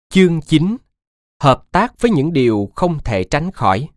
Chương 9. Hợp tác với những điều không thể tránh khỏi.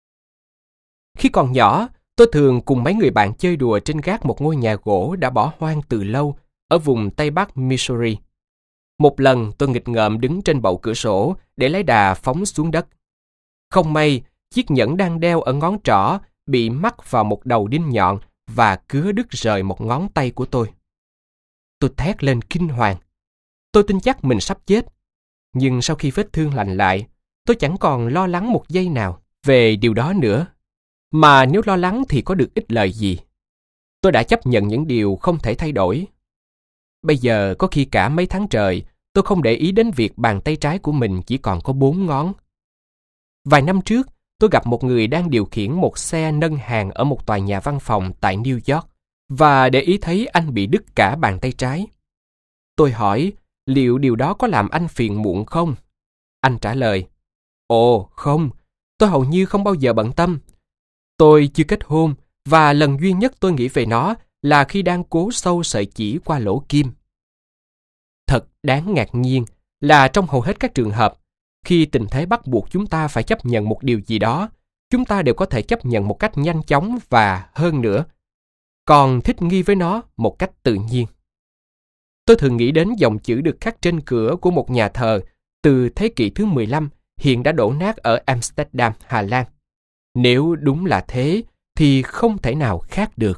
Khi còn nhỏ, tôi thường cùng mấy người bạn chơi đùa trên gác một ngôi nhà gỗ đã bỏ hoang từ lâu ở vùng Tây Bắc Missouri. Một lần tôi nghịch ngợm đứng trên bậu cửa sổ để lấy đà phóng xuống đất. Không may, chiếc nhẫn đang đeo ở ngón trỏ bị mắc vào một đầu đinh nhọn và cứa đứt rời một ngón tay của tôi. Tôi thét lên kinh hoàng. Tôi tin chắc mình sắp chết. Nhưng sau khi vết thương lành lại, tôi chẳng còn lo lắng một giây nào về điều đó nữa. Mà nếu lo lắng thì có được ích lợi gì? Tôi đã chấp nhận những điều không thể thay đổi. Bây giờ có khi cả mấy tháng trời, tôi không để ý đến việc bàn tay trái của mình chỉ còn có 4 ngón. Vài năm trước, tôi gặp một người đang điều khiển một xe nâng hàng ở một tòa nhà văn phòng tại New York và để ý thấy anh bị đứt cả bàn tay trái. Tôi hỏi, liệu điều đó có làm anh phiền muộn không? Anh trả lời, ồ không, tôi hầu như không bao giờ bận tâm. Tôi chưa kết hôn và lần duy nhất tôi nghĩ về nó là khi đang cố sâu sợi chỉ qua lỗ kim. Thật đáng ngạc nhiên là trong hầu hết các trường hợp, khi tình thế bắt buộc chúng ta phải chấp nhận một điều gì đó, chúng ta đều có thể chấp nhận một cách nhanh chóng và hơn nữa, còn thích nghi với nó một cách tự nhiên. Tôi thường nghĩ đến dòng chữ được khắc trên cửa của một nhà thờ từ thế kỷ thứ 15 hiện đã đổ nát ở Amsterdam, Hà Lan. Nếu đúng là thế, thì không thể nào khác được.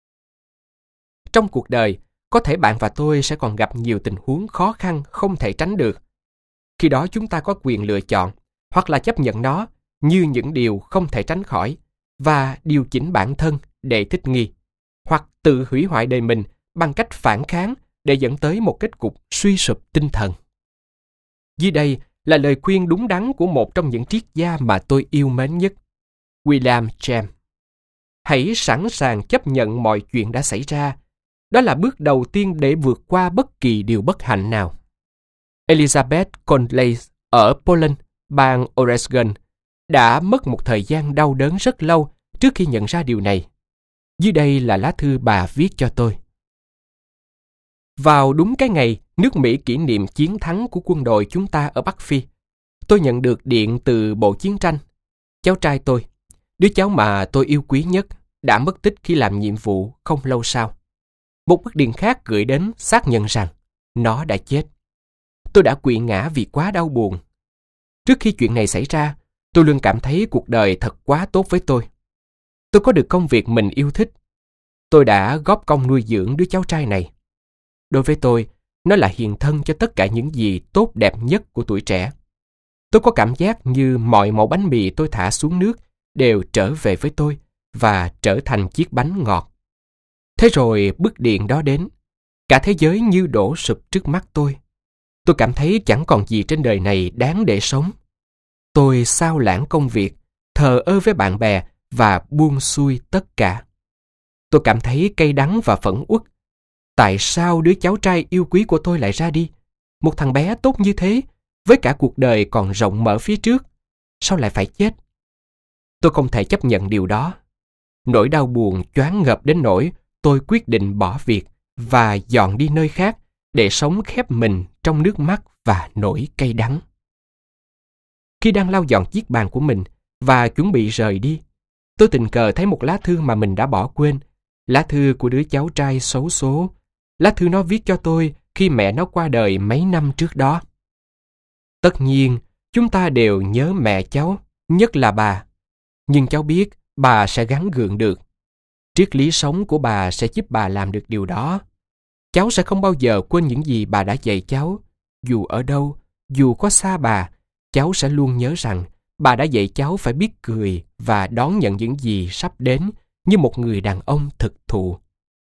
Trong cuộc đời, có thể bạn và tôi sẽ còn gặp nhiều tình huống khó khăn không thể tránh được. Khi đó chúng ta có quyền lựa chọn, hoặc là chấp nhận nó như những điều không thể tránh khỏi, và điều chỉnh bản thân để thích nghi, hoặc tự hủy hoại đời mình bằng cách phản kháng để dẫn tới một kết cục suy sụp tinh thần. Dưới đây là lời khuyên đúng đắn của một trong những triết gia mà tôi yêu mến nhất, William James. Hãy sẵn sàng chấp nhận mọi chuyện đã xảy ra. Đó là bước đầu tiên để vượt qua bất kỳ điều bất hạnh nào. Elizabeth Conley ở Poland, bang Oregon, đã mất một thời gian đau đớn rất lâu trước khi nhận ra điều này. Dưới đây là lá thư bà viết cho tôi. Vào đúng cái ngày nước Mỹ kỷ niệm chiến thắng của quân đội chúng ta ở Bắc Phi, tôi nhận được điện từ Bộ Chiến tranh. Cháu trai tôi, đứa cháu mà tôi yêu quý nhất, đã mất tích khi làm nhiệm vụ không lâu sau. Một bức điện khác gửi đến xác nhận rằng nó đã chết. Tôi đã quỵ ngã vì quá đau buồn. Trước khi chuyện này xảy ra, tôi luôn cảm thấy cuộc đời thật quá tốt với tôi. Tôi có được công việc mình yêu thích. Tôi đã góp công nuôi dưỡng đứa cháu trai này. Đối với tôi, nó là hiện thân cho tất cả những gì tốt đẹp nhất của tuổi trẻ. Tôi có cảm giác như mọi mẩu bánh mì tôi thả xuống nước đều trở về với tôi và trở thành chiếc bánh ngọt. Thế rồi bức điện đó đến. Cả thế giới như đổ sụp trước mắt tôi. Tôi cảm thấy chẳng còn gì trên đời này đáng để sống. Tôi xao lãng công việc, thờ ơ với bạn bè và buông xuôi tất cả. Tôi cảm thấy cay đắng và phẫn uất. Tại sao đứa cháu trai yêu quý của tôi lại ra đi? Một thằng bé tốt như thế, với cả cuộc đời còn rộng mở phía trước, sao lại phải chết? Tôi không thể chấp nhận điều đó. Nỗi đau buồn choáng ngợp đến nỗi tôi quyết định bỏ việc và dọn đi nơi khác để sống khép mình trong nước mắt và nỗi cay đắng. Khi đang lau dọn chiếc bàn của mình và chuẩn bị rời đi, tôi tình cờ thấy một lá thư mà mình đã bỏ quên, lá thư của đứa cháu trai xấu số. Lá thư nó viết cho tôi khi mẹ nó qua đời mấy năm trước đó. Tất nhiên, chúng ta đều nhớ mẹ cháu, nhất là bà. Nhưng cháu biết bà sẽ gắng gượng được. Triết lý sống của bà sẽ giúp bà làm được điều đó. Cháu sẽ không bao giờ quên những gì bà đã dạy cháu. Dù ở đâu, dù có xa bà, cháu sẽ luôn nhớ rằng bà đã dạy cháu phải biết cười và đón nhận những gì sắp đến như một người đàn ông thực thụ.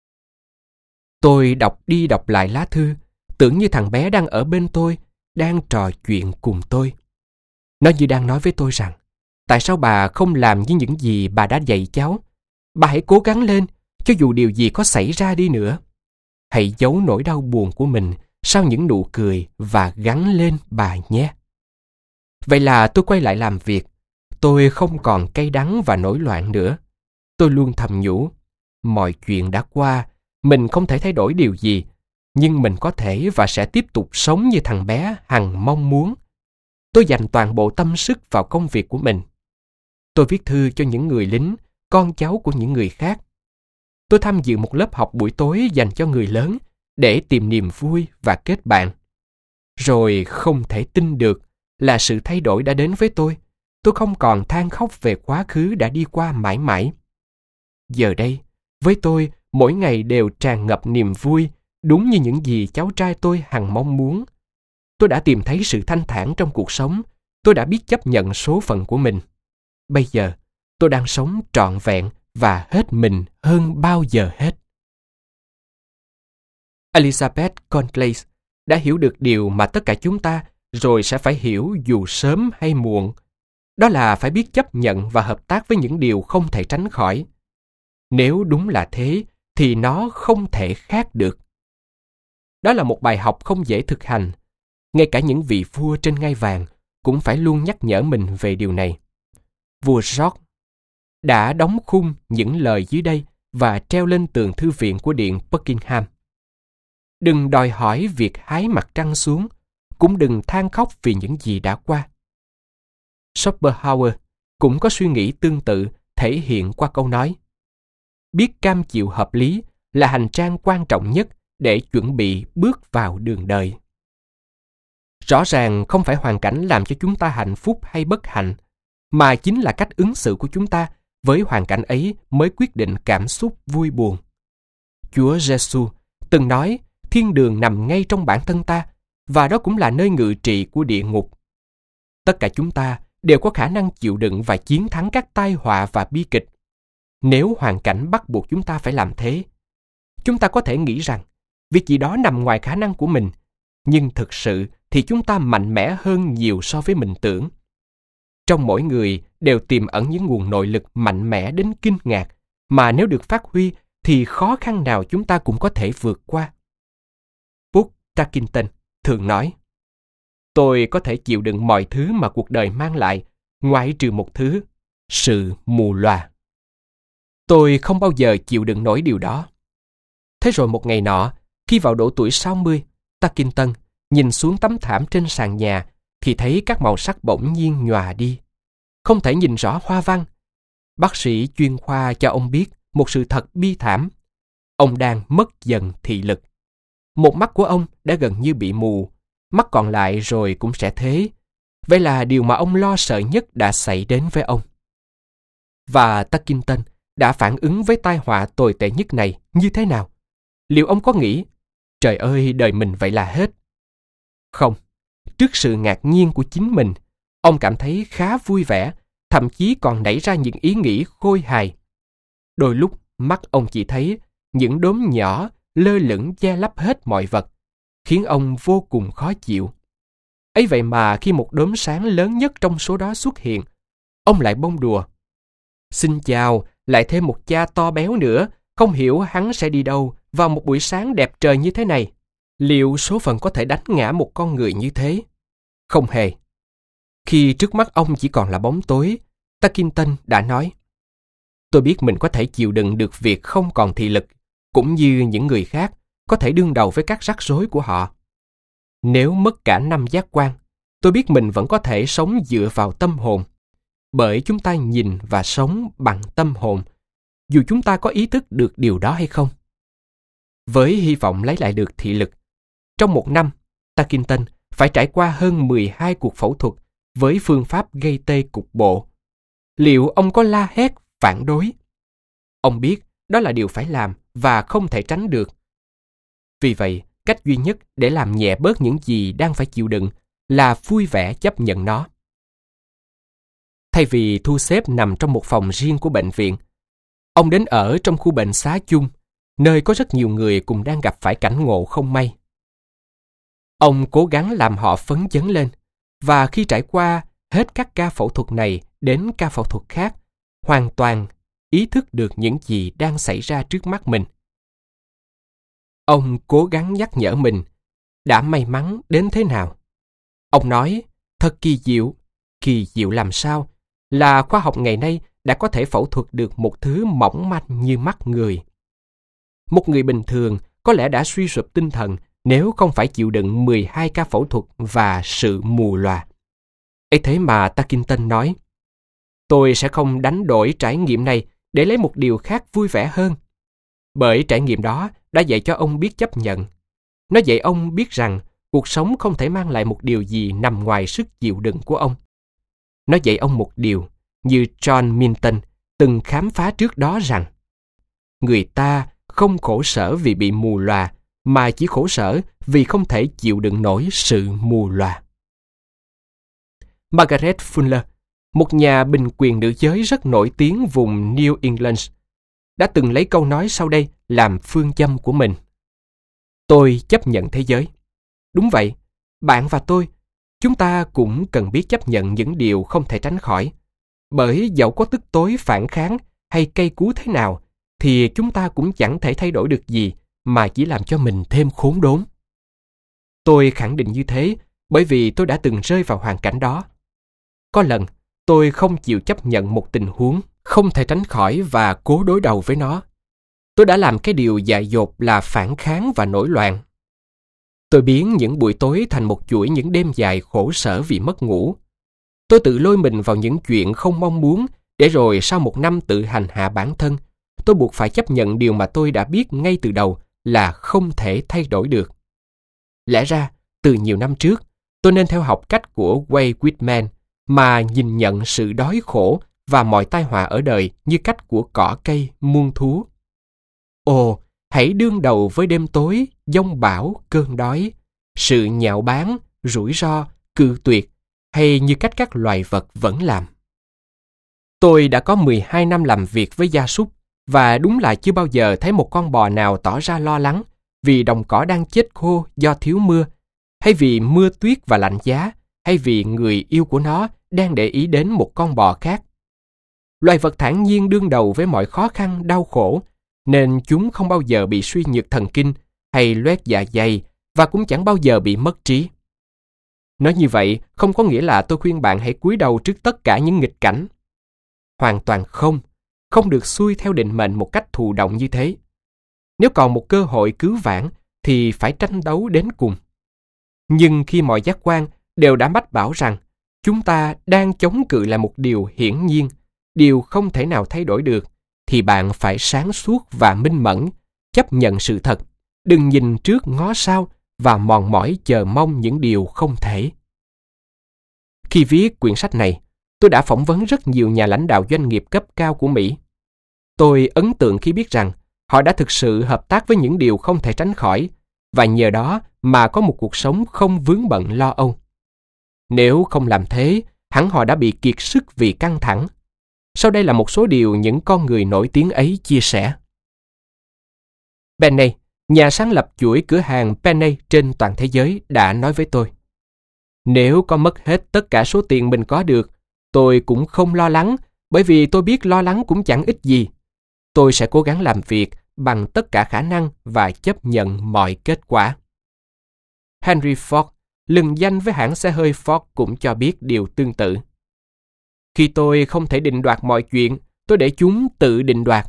Tôi đọc đi đọc lại lá thư, tưởng như thằng bé đang ở bên tôi, đang trò chuyện cùng tôi. Nó như đang nói với tôi rằng, tại sao bà không làm như những gì bà đã dạy cháu? Bà hãy cố gắng lên, cho dù điều gì có xảy ra đi nữa. Hãy giấu nỗi đau buồn của mình sau những nụ cười và gắng lên bà nhé. Vậy là tôi quay lại làm việc. Tôi không còn cay đắng và nổi loạn nữa. Tôi luôn thầm nhủ, mọi chuyện đã qua, mình không thể thay đổi điều gì, nhưng mình có thể và sẽ tiếp tục sống như thằng bé hằng mong muốn, Tôi dành toàn bộ tâm sức vào công việc của mình. Tôi viết thư cho những người lính, con cháu của những người khác. Tôi tham dự một lớp học buổi tối dành cho người lớn để tìm niềm vui và kết bạn. Rồi không thể tin được là sự thay đổi đã đến với tôi. Tôi không còn than khóc về quá khứ đã đi qua mãi mãi. Giờ đây, với tôi, mỗi ngày đều tràn ngập niềm vui, đúng như những gì cháu trai tôi hằng mong muốn. Tôi đã tìm thấy sự thanh thản trong cuộc sống. Tôi đã biết chấp nhận số phận của mình. Bây giờ, tôi đang sống trọn vẹn và hết mình hơn bao giờ hết. Elizabeth Conklin đã hiểu được điều mà tất cả chúng ta rồi sẽ phải hiểu dù sớm hay muộn. Đó là phải biết chấp nhận và hợp tác với những điều không thể tránh khỏi. Nếu đúng là thế, thì nó không thể khác được. Đó là một bài học không dễ thực hành. Ngay cả những vị vua trên ngai vàng cũng phải luôn nhắc nhở mình về điều này. Vua George đã đóng khung những lời dưới đây và treo lên tường thư viện của điện Buckingham. Đừng đòi hỏi việc hái mặt trăng xuống, cũng đừng than khóc vì những gì đã qua. Schopenhauer cũng có suy nghĩ tương tự thể hiện qua câu nói: biết cam chịu hợp lý là hành trang quan trọng nhất để chuẩn bị bước vào đường đời. Rõ ràng không phải hoàn cảnh làm cho chúng ta hạnh phúc hay bất hạnh, mà chính là cách ứng xử của chúng ta với hoàn cảnh ấy mới quyết định cảm xúc vui buồn. Chúa Giêsu từng nói thiên đường nằm ngay trong bản thân ta, và đó cũng là nơi ngự trị của địa ngục. Tất cả chúng ta đều có khả năng chịu đựng và chiến thắng các tai họa và bi kịch. Nếu hoàn cảnh bắt buộc chúng ta phải làm thế, chúng ta có thể nghĩ rằng việc gì đó nằm ngoài khả năng của mình, nhưng thực sự thì chúng ta mạnh mẽ hơn nhiều so với mình tưởng. Trong mỗi người đều tiềm ẩn những nguồn nội lực mạnh mẽ đến kinh ngạc, mà nếu được phát huy thì khó khăn nào chúng ta cũng có thể vượt qua. Booker Tarkington thường nói: tôi có thể chịu đựng mọi thứ mà cuộc đời mang lại, ngoại trừ một thứ, sự mù lòa. Tôi không bao giờ chịu đựng nổi điều đó. Thế rồi một ngày nọ, khi vào độ tuổi 60, Tarkington nhìn xuống tấm thảm trên sàn nhà thì thấy các màu sắc bỗng nhiên nhòa đi. Không thể nhìn rõ hoa văn. Bác sĩ chuyên khoa cho ông biết một sự thật bi thảm. Ông đang mất dần thị lực. Một mắt của ông đã gần như bị mù, mắt còn lại rồi cũng sẽ thế. Vậy là điều mà ông lo sợ nhất đã xảy đến với ông. Và Tarkington đã phản ứng với tai họa tồi tệ nhất này như thế nào? Liệu ông có nghĩ, trời ơi, đời mình vậy là hết? Không, trước sự ngạc nhiên của chính mình, ông cảm thấy khá vui vẻ, thậm chí còn nảy ra những ý nghĩ khôi hài. Đôi lúc mắt ông chỉ thấy những đốm nhỏ lơ lửng che lấp hết mọi vật, khiến ông vô cùng khó chịu. Ấy vậy mà khi một đốm sáng lớn nhất trong số đó xuất hiện, ông lại bông đùa: xin chào, lại thêm một cha to béo nữa, không hiểu hắn sẽ đi đâu vào một buổi sáng đẹp trời như thế này. Liệu số phận có thể đánh ngã một con người như thế? Không hề. Khi trước mắt ông chỉ còn là bóng tối, Tarkington đã nói: tôi biết mình có thể chịu đựng được việc không còn thị lực, cũng như những người khác có thể đương đầu với các rắc rối của họ. Nếu mất cả 5 giác quan, tôi biết mình vẫn có thể sống dựa vào tâm hồn, bởi chúng ta nhìn và sống bằng tâm hồn, dù chúng ta có ý thức được điều đó hay không. Với hy vọng lấy lại được thị lực, trong một năm, Tarkington phải trải qua hơn 12 cuộc phẫu thuật với phương pháp gây tê cục bộ. Liệu ông có la hét, phản đối? Ông biết đó là điều phải làm và không thể tránh được. Vì vậy, cách duy nhất để làm nhẹ bớt những gì đang phải chịu đựng là vui vẻ chấp nhận nó. Thay vì thu xếp nằm trong một phòng riêng của bệnh viện, ông đến ở trong khu bệnh xá chung, nơi có rất nhiều người cùng đang gặp phải cảnh ngộ không may. Ông cố gắng làm họ phấn chấn lên, và khi trải qua hết các ca phẫu thuật này đến ca phẫu thuật khác, hoàn toàn ý thức được những gì đang xảy ra trước mắt mình. Ông cố gắng nhắc nhở mình đã may mắn đến thế nào. Ông nói, thật kỳ diệu làm sao, là khoa học ngày nay đã có thể phẫu thuật được một thứ mỏng manh như mắt người. Một người bình thường có lẽ đã suy sụp tinh thần nếu không phải chịu đựng 12 ca phẫu thuật và sự mù lòa. Ấy thế mà Tarkington nói, tôi sẽ không đánh đổi trải nghiệm này để lấy một điều khác vui vẻ hơn. Bởi trải nghiệm đó đã dạy cho ông biết chấp nhận. Nó dạy ông biết rằng cuộc sống không thể mang lại một điều gì nằm ngoài sức chịu đựng của ông. Nó dạy ông một điều, như John Milton từng khám phá trước đó rằng người ta không khổ sở vì bị mù lòa, mà chỉ khổ sở vì không thể chịu đựng nổi sự mù lòa. Margaret Fuller, một nhà bình quyền nữ giới rất nổi tiếng vùng New England, đã từng lấy câu nói sau đây làm phương châm của mình. Tôi chấp nhận thế giới. Đúng vậy, bạn và tôi, chúng ta cũng cần biết chấp nhận những điều không thể tránh khỏi. Bởi dẫu có tức tối phản kháng hay cay cú thế nào, thì chúng ta cũng chẳng thể thay đổi được gì mà chỉ làm cho mình thêm khốn đốn. Tôi khẳng định như thế bởi vì tôi đã từng rơi vào hoàn cảnh đó. Có lần, tôi không chịu chấp nhận một tình huống không thể tránh khỏi và cố đối đầu với nó. Tôi đã làm cái điều dại dột là phản kháng và nổi loạn. Tôi biến những buổi tối thành một chuỗi những đêm dài khổ sở vì mất ngủ. Tôi tự lôi mình vào những chuyện không mong muốn, để rồi sau một năm tự hành hạ bản thân, tôi buộc phải chấp nhận điều mà tôi đã biết ngay từ đầu là không thể thay đổi được. Lẽ ra, từ nhiều năm trước, tôi nên theo học cách của Walt Whitman mà nhìn nhận sự đói khổ và mọi tai họa ở đời như cách của cỏ cây, muôn thú. Ồ, hãy đương đầu với đêm tối, giông bão, cơn đói, sự nhạo báng, rủi ro, cự tuyệt, hay như cách các loài vật vẫn làm. Tôi đã có 12 năm làm việc với gia súc, và đúng là chưa bao giờ thấy một con bò nào tỏ ra lo lắng vì đồng cỏ đang chết khô do thiếu mưa, hay vì mưa tuyết và lạnh giá, hay vì người yêu của nó đang để ý đến một con bò khác. Loài vật thản nhiên đương đầu với mọi khó khăn, đau khổ, nên chúng không bao giờ bị suy nhược thần kinh hay loét dạ dày, và cũng chẳng bao giờ bị mất trí. Nói như vậy không có nghĩa là tôi khuyên bạn hãy cúi đầu trước tất cả những nghịch cảnh. Hoàn toàn không được xuôi theo định mệnh một cách thụ động như thế. Nếu còn một cơ hội cứu vãn thì phải tranh đấu đến cùng. Nhưng khi mọi giác quan đều đã mách bảo rằng chúng ta đang chống cự lại một điều hiển nhiên, điều không thể nào thay đổi được, thì bạn phải sáng suốt và minh mẫn, chấp nhận sự thật, đừng nhìn trước ngó sau và mòn mỏi chờ mong những điều không thể. Khi viết quyển sách này, tôi đã phỏng vấn rất nhiều nhà lãnh đạo doanh nghiệp cấp cao của Mỹ. Tôi ấn tượng khi biết rằng họ đã thực sự hợp tác với những điều không thể tránh khỏi, và nhờ đó mà có một cuộc sống không vướng bận lo âu. Nếu không làm thế, hẳn họ đã bị kiệt sức vì căng thẳng. Sau đây là một số điều những con người nổi tiếng ấy chia sẻ. Penney, nhà sáng lập chuỗi cửa hàng Penney trên toàn thế giới, đã nói với tôi: nếu có mất hết tất cả số tiền mình có được, tôi cũng không lo lắng, bởi vì tôi biết lo lắng cũng chẳng ích gì. Tôi sẽ cố gắng làm việc bằng tất cả khả năng và chấp nhận mọi kết quả. Henry Ford, lừng danh với hãng xe hơi Ford, cũng cho biết điều tương tự. Khi tôi không thể định đoạt mọi chuyện, tôi để chúng tự định đoạt.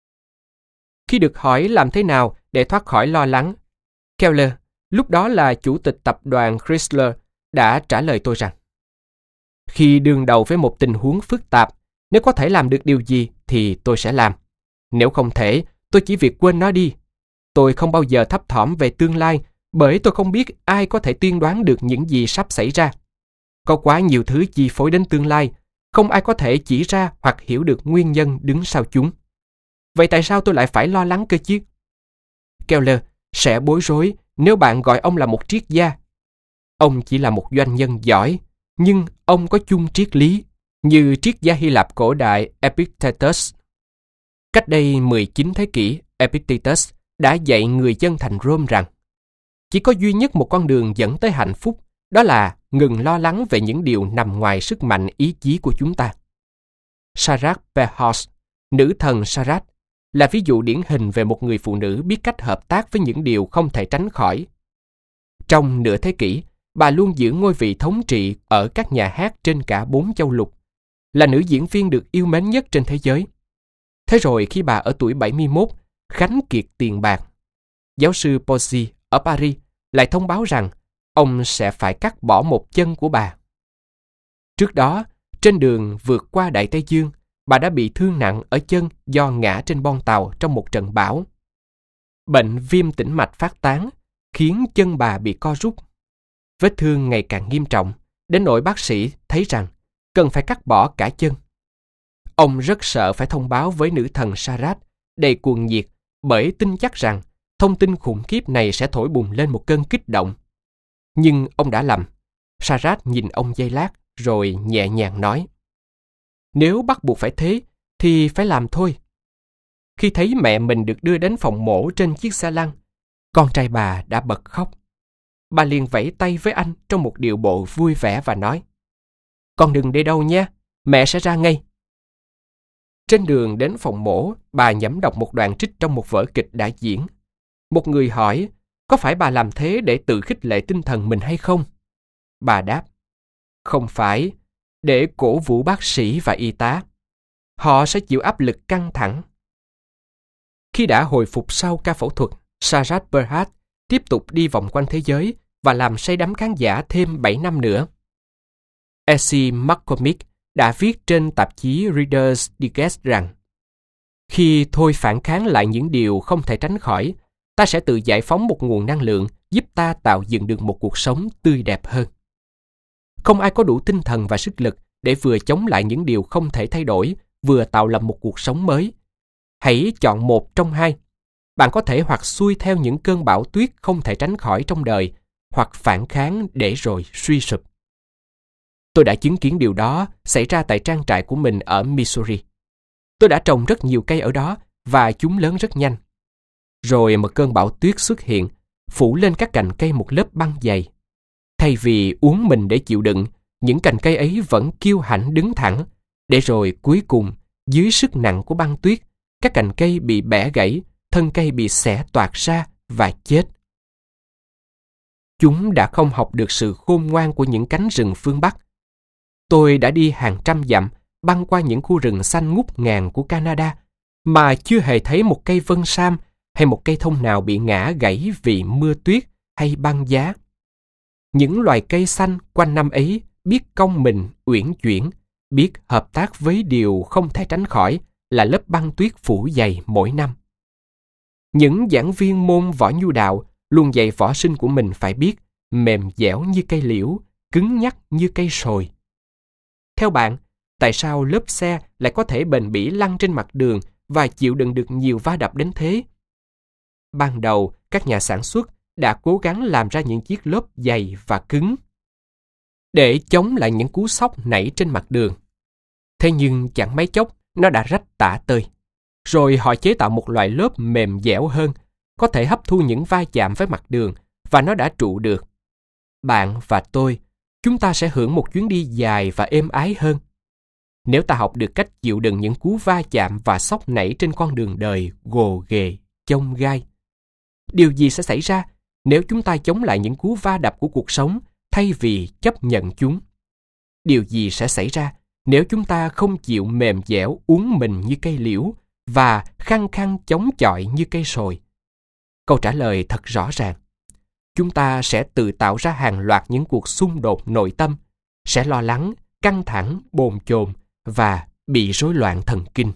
Khi được hỏi làm thế nào để thoát khỏi lo lắng, Keller, lúc đó là chủ tịch tập đoàn Chrysler, đã trả lời tôi rằng: khi đương đầu với một tình huống phức tạp, nếu có thể làm được điều gì thì tôi sẽ làm. Nếu không thể, tôi chỉ việc quên nó đi. Tôi không bao giờ thấp thỏm về tương lai, bởi tôi không biết ai có thể tiên đoán được những gì sắp xảy ra. Có quá nhiều thứ chi phối đến tương lai, không ai có thể chỉ ra hoặc hiểu được nguyên nhân đứng sau chúng. Vậy tại sao tôi lại phải lo lắng cơ chứ? Keller sẽ bối rối nếu bạn gọi ông là một triết gia. Ông chỉ là một doanh nhân giỏi, nhưng ông có chung triết lý, như triết gia Hy Lạp cổ đại Epictetus. Cách đây 19 thế kỷ, Epictetus đã dạy người dân thành Rome rằng chỉ có duy nhất một con đường dẫn tới hạnh phúc, đó là ngừng lo lắng về những điều nằm ngoài sức mạnh ý chí của chúng ta. Sarah Perhaus, nữ thần Sarah, là ví dụ điển hình về một người phụ nữ biết cách hợp tác với những điều không thể tránh khỏi. Trong nửa thế kỷ, bà luôn giữ ngôi vị thống trị ở các nhà hát trên cả 4 châu lục, là nữ diễn viên được yêu mến nhất trên thế giới. Thế rồi khi bà ở tuổi 71, khánh kiệt tiền bạc, giáo sư Pozzi ở Paris lại thông báo rằng ông sẽ phải cắt bỏ một chân của bà. Trước đó, trên đường vượt qua Đại Tây Dương, bà đã bị thương nặng ở chân do ngã trên bon tàu trong một trận bão. Bệnh viêm tĩnh mạch phát tán, khiến chân bà bị co rút. Vết thương ngày càng nghiêm trọng, đến nỗi bác sĩ thấy rằng cần phải cắt bỏ cả chân. Ông rất sợ phải thông báo với nữ thần Sarat, đầy cuồng nhiệt, bởi tin chắc rằng thông tin khủng khiếp này sẽ thổi bùng lên một cơn kích động. Nhưng ông đã lầm. Sarat nhìn ông giây lát, rồi nhẹ nhàng nói: "Nếu bắt buộc phải thế, thì phải làm thôi." Khi thấy mẹ mình được đưa đến phòng mổ trên chiếc xe lăn, con trai bà đã bật khóc. Bà liền vẫy tay với anh trong một điệu bộ vui vẻ và nói: "Con đừng đi đâu nha, mẹ sẽ ra ngay." Trên đường đến phòng mổ, bà nhẩm đọc một đoạn trích trong một vở kịch đã diễn. Một người hỏi, có phải bà làm thế để tự khích lệ tinh thần mình hay không? Bà đáp: "Không phải, để cổ vũ bác sĩ và y tá. Họ sẽ chịu áp lực căng thẳng." Khi đã hồi phục sau ca phẫu thuật, Sarat Berhat tiếp tục đi vòng quanh thế giới và làm say đắm khán giả thêm 7 năm nữa. Essie McCormick đã viết trên tạp chí Reader's Digest rằng: "Khi thôi phản kháng lại những điều không thể tránh khỏi, ta sẽ tự giải phóng một nguồn năng lượng giúp ta tạo dựng được một cuộc sống tươi đẹp hơn." Không ai có đủ tinh thần và sức lực để vừa chống lại những điều không thể thay đổi, vừa tạo lập một cuộc sống mới. Hãy chọn một trong hai. Bạn có thể hoặc xuôi theo những cơn bão tuyết không thể tránh khỏi trong đời, hoặc phản kháng để rồi suy sụp. Tôi đã chứng kiến điều đó xảy ra tại trang trại của mình ở Missouri. Tôi đã trồng rất nhiều cây ở đó và chúng lớn rất nhanh. Rồi một cơn bão tuyết xuất hiện, phủ lên các cành cây một lớp băng dày. Thay vì uốn mình để chịu đựng, những cành cây ấy vẫn kiêu hãnh đứng thẳng, để rồi cuối cùng, dưới sức nặng của băng tuyết, các cành cây bị bẻ gãy, thân cây bị xẻ toạc ra và chết. Chúng đã không học được sự khôn ngoan của những cánh rừng phương Bắc. Tôi đã đi hàng trăm dặm, băng qua những khu rừng xanh ngút ngàn của Canada, mà chưa hề thấy một cây vân sam hay một cây thông nào bị ngã gãy vì mưa tuyết hay băng giá. Những loài cây xanh quanh năm ấy biết cong mình uyển chuyển, biết hợp tác với điều không thể tránh khỏi là lớp băng tuyết phủ dày mỗi năm. Những giảng viên môn võ nhu đạo luôn dạy võ sinh của mình phải biết mềm dẻo như cây liễu, cứng nhắc như cây sồi. Theo bạn, tại sao lớp xe lại có thể bền bỉ lăn trên mặt đường và chịu đựng được nhiều va đập đến thế? Ban đầu, các nhà sản xuất đã cố gắng làm ra những chiếc lốp dày và cứng để chống lại những cú sốc nảy trên mặt đường. Thế nhưng chẳng mấy chốc, nó đã rách tả tơi. Rồi họ chế tạo một loại lốp mềm dẻo hơn, có thể hấp thu những va chạm với mặt đường, và nó đã trụ được. Bạn và tôi, chúng ta sẽ hưởng một chuyến đi dài và êm ái hơn. Nếu ta học được cách chịu đựng những cú va chạm và sốc nảy trên con đường đời gồ ghề, chông gai. Điều gì sẽ xảy ra nếu chúng ta chống lại những cú va đập của cuộc sống thay vì chấp nhận chúng? Điều gì sẽ xảy ra nếu chúng ta không chịu mềm dẻo uốn mình như cây liễu và khăng khăng chống chọi như cây sồi? Câu trả lời thật rõ ràng. Chúng ta sẽ tự tạo ra hàng loạt những cuộc xung đột nội tâm, sẽ lo lắng, căng thẳng, bồn chồn và bị rối loạn thần kinh.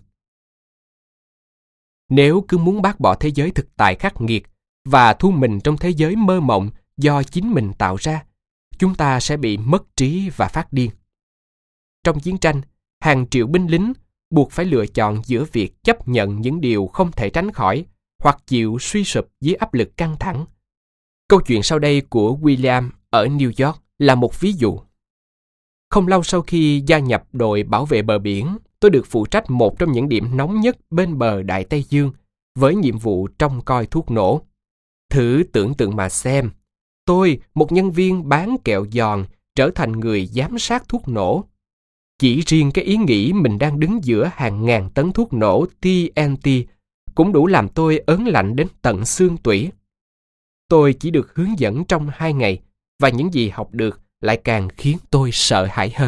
Nếu cứ muốn bác bỏ thế giới thực tại khắc nghiệt và thu mình trong thế giới mơ mộng do chính mình tạo ra, chúng ta sẽ bị mất trí và phát điên. Trong chiến tranh, hàng triệu binh lính buộc phải lựa chọn giữa việc chấp nhận những điều không thể tránh khỏi hoặc chịu suy sụp dưới áp lực căng thẳng. Câu chuyện sau đây của William ở New York là một ví dụ. Không lâu sau khi gia nhập đội bảo vệ bờ biển, tôi được phụ trách một trong những điểm nóng nhất bên bờ Đại Tây Dương với nhiệm vụ trông coi thuốc nổ. Thử tưởng tượng mà xem, tôi, một nhân viên bán kẹo giòn, trở thành người giám sát thuốc nổ. Chỉ riêng cái ý nghĩ mình đang đứng giữa hàng ngàn tấn thuốc nổ TNT cũng đủ làm tôi ớn lạnh đến tận xương tủy. Tôi chỉ được hướng dẫn trong 2 ngày, và những gì học được lại càng khiến tôi sợ hãi hơn.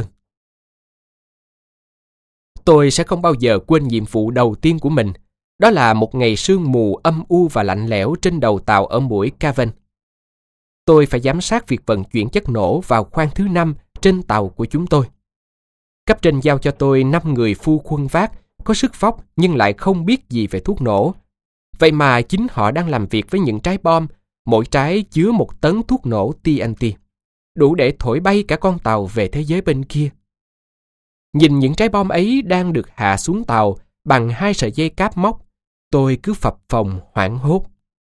Tôi sẽ không bao giờ quên nhiệm vụ đầu tiên của mình. Đó là một ngày sương mù âm u và lạnh lẽo trên đầu tàu ở mũi Cavan. Tôi phải giám sát việc vận chuyển chất nổ vào khoang thứ 5 trên tàu của chúng tôi. Cấp trên giao cho tôi 5 người phu khuân vác, có sức vóc nhưng lại không biết gì về thuốc nổ. Vậy mà chính họ đang làm việc với những trái bom, mỗi trái chứa 1 tấn thuốc nổ TNT, đủ để thổi bay cả con tàu về thế giới bên kia. Nhìn những trái bom ấy đang được hạ xuống tàu bằng 2 sợi dây cáp móc, tôi cứ phập phồng hoảng hốt.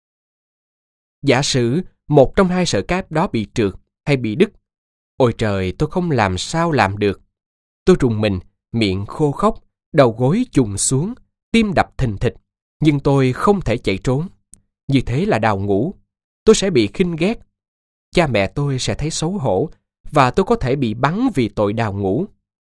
Giả sử một trong 2 sợi cáp đó bị trượt hay bị đứt, ôi trời, tôi không làm sao làm được. Tôi rùng mình, miệng khô khốc, đầu gối chùng xuống, tim đập thình thịch, nhưng tôi không thể chạy trốn. Như thế là đào ngũ. Tôi sẽ bị khinh ghét. Cha mẹ tôi sẽ thấy xấu hổ, và tôi có thể bị bắn vì tội đào ngũ.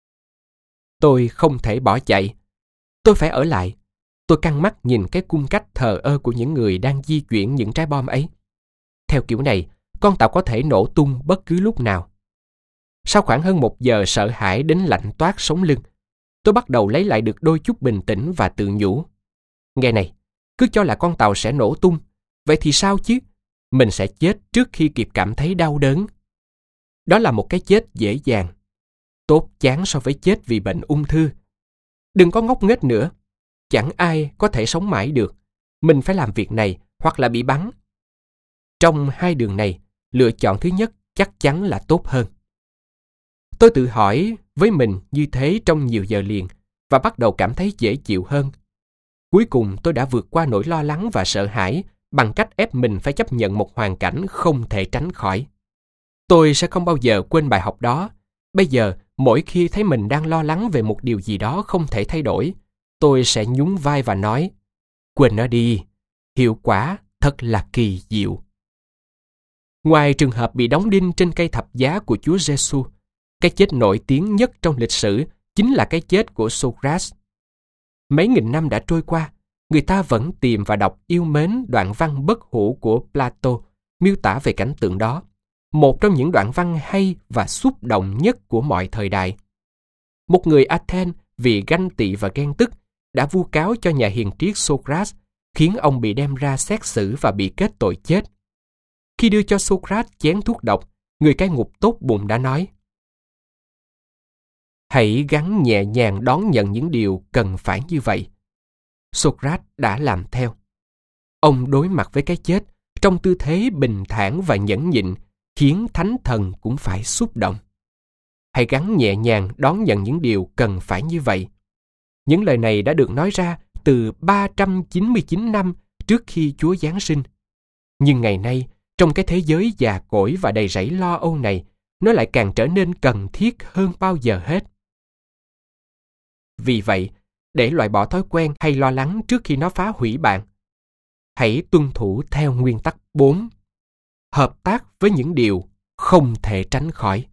Tôi không thể bỏ chạy. Tôi phải ở lại. Tôi căng mắt nhìn cái cung cách thờ ơ của những người đang di chuyển những trái bom ấy. Theo kiểu này, con tàu có thể nổ tung bất cứ lúc nào. Sau khoảng hơn 1 giờ sợ hãi đến lạnh toát sống lưng, tôi bắt đầu lấy lại được đôi chút bình tĩnh và tự nhủ. Nghe này, cứ cho là con tàu sẽ nổ tung, vậy thì sao chứ? Mình sẽ chết trước khi kịp cảm thấy đau đớn. Đó là một cái chết dễ dàng, tốt chán so với chết vì bệnh ung thư. Đừng có ngốc nghếch nữa. Chẳng ai có thể sống mãi được. Mình phải làm việc này hoặc là bị bắn. Trong 2 đường này, lựa chọn thứ nhất chắc chắn là tốt hơn. Tôi tự hỏi với mình như thế trong nhiều giờ liền và bắt đầu cảm thấy dễ chịu hơn. Cuối cùng tôi đã vượt qua nỗi lo lắng và sợ hãi bằng cách ép mình phải chấp nhận một hoàn cảnh không thể tránh khỏi. Tôi sẽ không bao giờ quên bài học đó. Bây giờ, mỗi khi thấy mình đang lo lắng về một điều gì đó không thể thay đổi, tôi sẽ nhún vai và nói, quên nó đi, hiệu quả thật là kỳ diệu. Ngoài trường hợp bị đóng đinh trên cây thập giá của Chúa Giêsu, cái chết nổi tiếng nhất trong lịch sử chính là cái chết của Socrates. Mấy nghìn năm đã trôi qua, người ta vẫn tìm và đọc yêu mến đoạn văn bất hủ của Plato miêu tả về cảnh tượng đó, một trong những đoạn văn hay và xúc động nhất của mọi thời đại. Một người Athens vì ganh tị và ghen tức đã vu cáo cho nhà hiền triết Socrates, khiến ông bị đem ra xét xử và bị kết tội chết. Khi đưa cho Socrates chén thuốc độc, người cai ngục tốt bụng đã nói, hãy gắng nhẹ nhàng đón nhận những điều cần phải như vậy. Socrates đã làm theo. Ông đối mặt với cái chết trong tư thế bình thản và nhẫn nhịn, khiến thánh thần cũng phải xúc động. Hãy gắng nhẹ nhàng đón nhận những điều cần phải như vậy. Những lời này đã được nói ra từ 399 năm trước khi Chúa Giáng sinh. Nhưng ngày nay, trong cái thế giới già cỗi và đầy rẫy lo âu này, nó lại càng trở nên cần thiết hơn bao giờ hết. Vì vậy, để loại bỏ thói quen hay lo lắng trước khi nó phá hủy bạn, hãy tuân thủ theo nguyên tắc 4. Hợp tác với những điều không thể tránh khỏi.